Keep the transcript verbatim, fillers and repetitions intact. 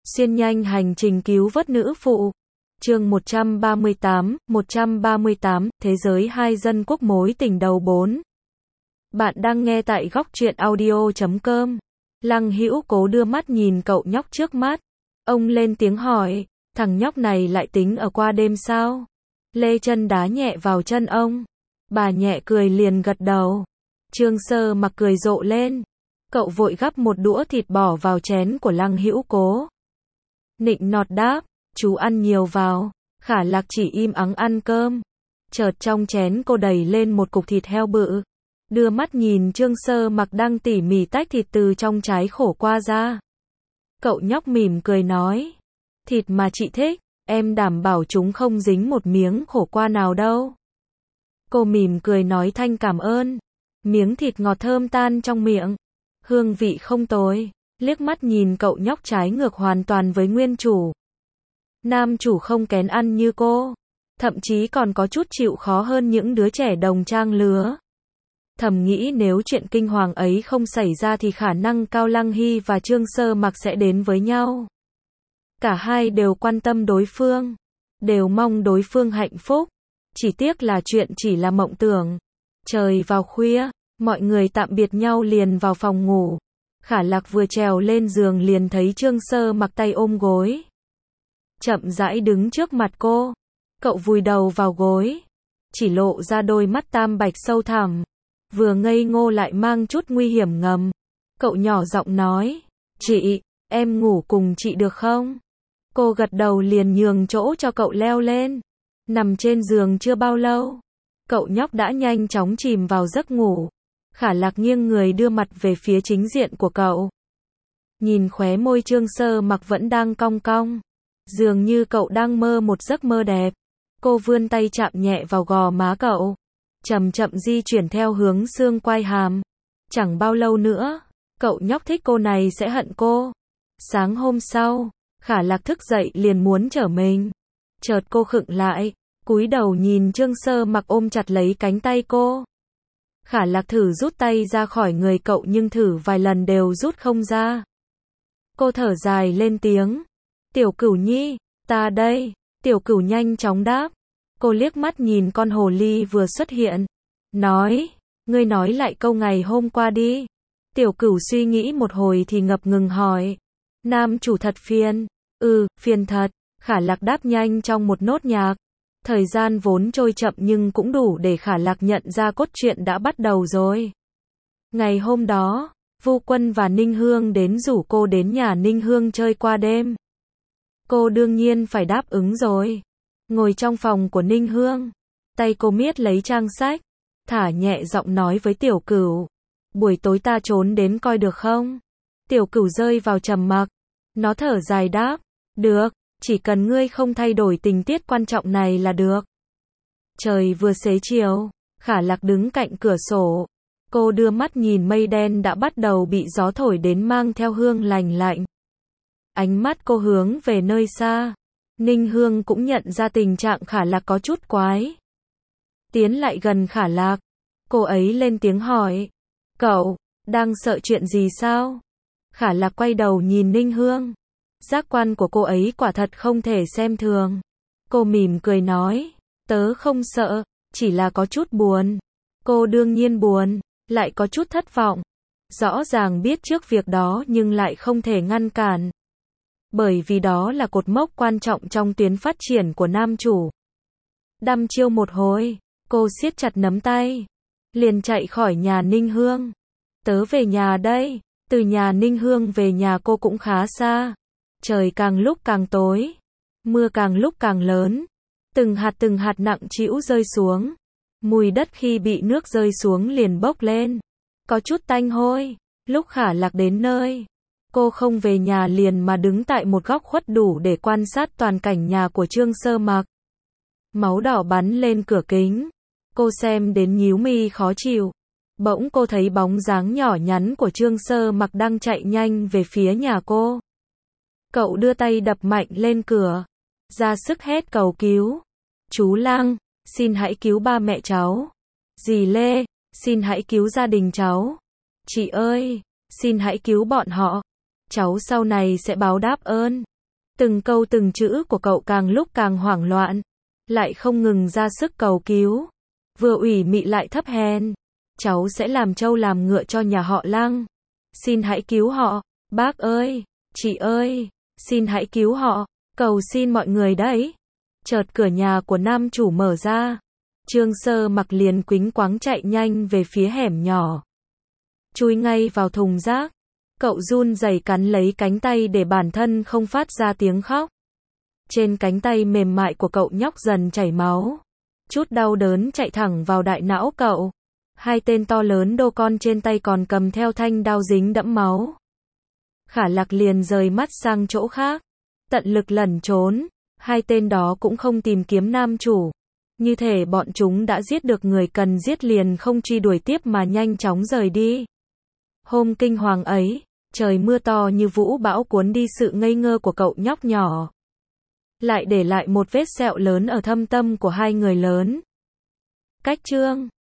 Xuyên nhanh hành trình cứu vớt nữ phụ. Chương một trăm ba mươi tám, một trăm ba mươi tám, Thế giới hai dân quốc mối tình đầu bốn. Bạn đang nghe tại góc truyện audio chấm com. Lăng Hữu Cố đưa mắt nhìn cậu nhóc trước mắt. Ông lên tiếng hỏi, thằng nhóc này lại tính ở qua đêm sao? Lê chân đá nhẹ vào chân ông. Bà nhẹ cười liền gật đầu. Trương Sơ Mặc cười rộ lên. Cậu vội gắp một đũa thịt bỏ vào chén của Lăng Hữu Cố. Nịnh nọt đáp, chú ăn nhiều vào. Khả Lạc chỉ im ắng ăn cơm. Chợt trong chén cô đẩy lên một cục thịt heo bự. Đưa mắt nhìn Trương Sơ Mặc đang tỉ mỉ tách thịt từ trong trái khổ qua ra. Cậu nhóc mỉm cười nói, thịt mà chị thích, em đảm bảo chúng không dính một miếng khổ qua nào đâu. Cô mỉm cười nói thanh cảm ơn. Miếng thịt ngọt thơm tan trong miệng. Hương vị không tồi. Liếc mắt nhìn cậu nhóc trái ngược hoàn toàn với nguyên chủ. Nam chủ không kén ăn như cô. Thậm chí còn có chút chịu khó hơn những đứa trẻ đồng trang lứa. Thầm nghĩ nếu chuyện kinh hoàng ấy không xảy ra thì khả năng cao Lăng Hy và Trương Sơ Mặc sẽ đến với nhau. Cả hai đều quan tâm đối phương. Đều mong đối phương hạnh phúc. Chỉ tiếc là chuyện chỉ là mộng tưởng. Trời vào khuya, mọi người tạm biệt nhau liền vào phòng ngủ. Khả Lạc vừa trèo lên giường liền thấy Trương Sơ Mặc tay ôm gối. Chậm rãi đứng trước mặt cô. Cậu vùi đầu vào gối. Chỉ lộ ra đôi mắt tam bạch sâu thẳm. Vừa ngây ngô lại mang chút nguy hiểm ngầm. Cậu nhỏ giọng nói, chị, em ngủ cùng chị được không? Cô gật đầu liền nhường chỗ cho cậu leo lên. Nằm trên giường chưa bao lâu. Cậu nhóc đã nhanh chóng chìm vào giấc ngủ. Khả Lạc nghiêng người đưa mặt về phía chính diện của cậu. Nhìn khóe môi Trương Sơ Mặc vẫn đang cong cong. Dường như cậu đang mơ một giấc mơ đẹp. Cô vươn tay chạm nhẹ vào gò má cậu. Chậm chậm di chuyển theo hướng xương quai hàm. Chẳng bao lâu nữa, cậu nhóc thích cô này sẽ hận cô. Sáng hôm sau, Khả Lạc thức dậy liền muốn trở mình. Chợt cô khựng lại, cúi đầu nhìn Trương Sơ Mặc ôm chặt lấy cánh tay cô. Khả Lạc thử rút tay ra khỏi người cậu nhưng thử vài lần đều rút không ra. Cô thở dài lên tiếng. Tiểu Cửu nhi, ta đây. Tiểu Cửu nhanh chóng đáp. Cô liếc mắt nhìn con hồ ly vừa xuất hiện. Nói, ngươi nói lại câu ngày hôm qua đi. Tiểu Cửu suy nghĩ một hồi thì ngập ngừng hỏi. Nam chủ thật phiền. Ừ, phiền thật. Khả Lạc đáp nhanh trong một nốt nhạc. Thời gian vốn trôi chậm nhưng cũng đủ để Khả Lạc nhận ra cốt truyện đã bắt đầu rồi. Ngày hôm đó, Vu Quân và Ninh Hương đến rủ cô đến nhà Ninh Hương chơi qua đêm. Cô đương nhiên phải đáp ứng rồi. Ngồi trong phòng của Ninh Hương, tay cô miết lấy trang sách, thả nhẹ giọng nói với Tiểu Cửu. Buổi tối ta trốn đến coi được không? Tiểu Cửu rơi vào trầm mặc. Nó thở dài đáp, được, chỉ cần ngươi không thay đổi tình tiết quan trọng này là được. Trời vừa xế chiều, Khả Lạc đứng cạnh cửa sổ. Cô đưa mắt nhìn mây đen đã bắt đầu bị gió thổi đến mang theo hương lành lạnh. Ánh mắt cô hướng về nơi xa. Ninh Hương cũng nhận ra tình trạng Khả Lạc có chút quái. Tiến lại gần Khả Lạc. Cô ấy lên tiếng hỏi. Cậu, đang sợ chuyện gì sao? Khả Lạc quay đầu nhìn Ninh Hương. Giác quan của cô ấy quả thật không thể xem thường. Cô mỉm cười nói. Tớ không sợ, chỉ là có chút buồn. Cô đương nhiên buồn, lại có chút thất vọng. Rõ ràng biết trước việc đó nhưng lại không thể ngăn cản. Bởi vì đó là cột mốc quan trọng trong tuyến phát triển của nam chủ. Đăm chiêu một hồi, cô siết chặt nắm tay. Liền chạy khỏi nhà Ninh Hương. Tớ về nhà đây. Từ nhà Ninh Hương về nhà cô cũng khá xa. Trời càng lúc càng tối. Mưa càng lúc càng lớn. Từng hạt từng hạt nặng trĩu rơi xuống. Mùi đất khi bị nước rơi xuống liền bốc lên. Có chút tanh hôi. Lúc Khả Lạc đến nơi, cô không về nhà liền mà đứng tại một góc khuất đủ để quan sát toàn cảnh nhà của Trương Sơ Mặc. Máu đỏ bắn lên cửa kính. Cô xem đến nhíu mi khó chịu. Bỗng cô thấy bóng dáng nhỏ nhắn của Trương Sơ Mặc đang chạy nhanh về phía nhà cô. Cậu đưa tay đập mạnh lên cửa. Ra sức hét cầu cứu. Chú Lăng, xin hãy cứu ba mẹ cháu. Dì Lê, xin hãy cứu gia đình cháu. Chị ơi, xin hãy cứu bọn họ. Cháu sau này sẽ báo đáp ơn. Từng câu từng chữ của cậu càng lúc càng hoảng loạn, lại không ngừng ra sức cầu cứu. Vừa ủy mị lại thấp hèn. Cháu sẽ làm trâu làm ngựa cho nhà họ Lăng. Xin hãy cứu họ. Bác ơi, chị ơi, xin hãy cứu họ. Cầu xin mọi người đấy. Chợt cửa nhà của nam chủ mở ra. Trương Sơ Mặc liền quính quáng chạy nhanh về phía hẻm nhỏ. Chui ngay vào thùng rác. Cậu run rẩy cắn lấy cánh tay để bản thân không phát ra tiếng khóc. Trên cánh tay mềm mại của cậu nhóc dần chảy máu. Chút đau đớn chạy thẳng vào đại não cậu. Hai tên to lớn đô con trên tay còn cầm theo thanh đao dính đẫm máu. Khả Lạc liền rời mắt sang chỗ khác. Tận lực lẩn trốn. Hai tên đó cũng không tìm kiếm nam chủ. Như thể bọn chúng đã giết được người cần giết liền không truy đuổi tiếp mà nhanh chóng rời đi. Hôm kinh hoàng ấy, trời mưa to như vũ bão cuốn đi sự ngây ngơ của cậu nhóc nhỏ. Lại để lại một vết sẹo lớn ở thâm tâm của hai người lớn. Cách chương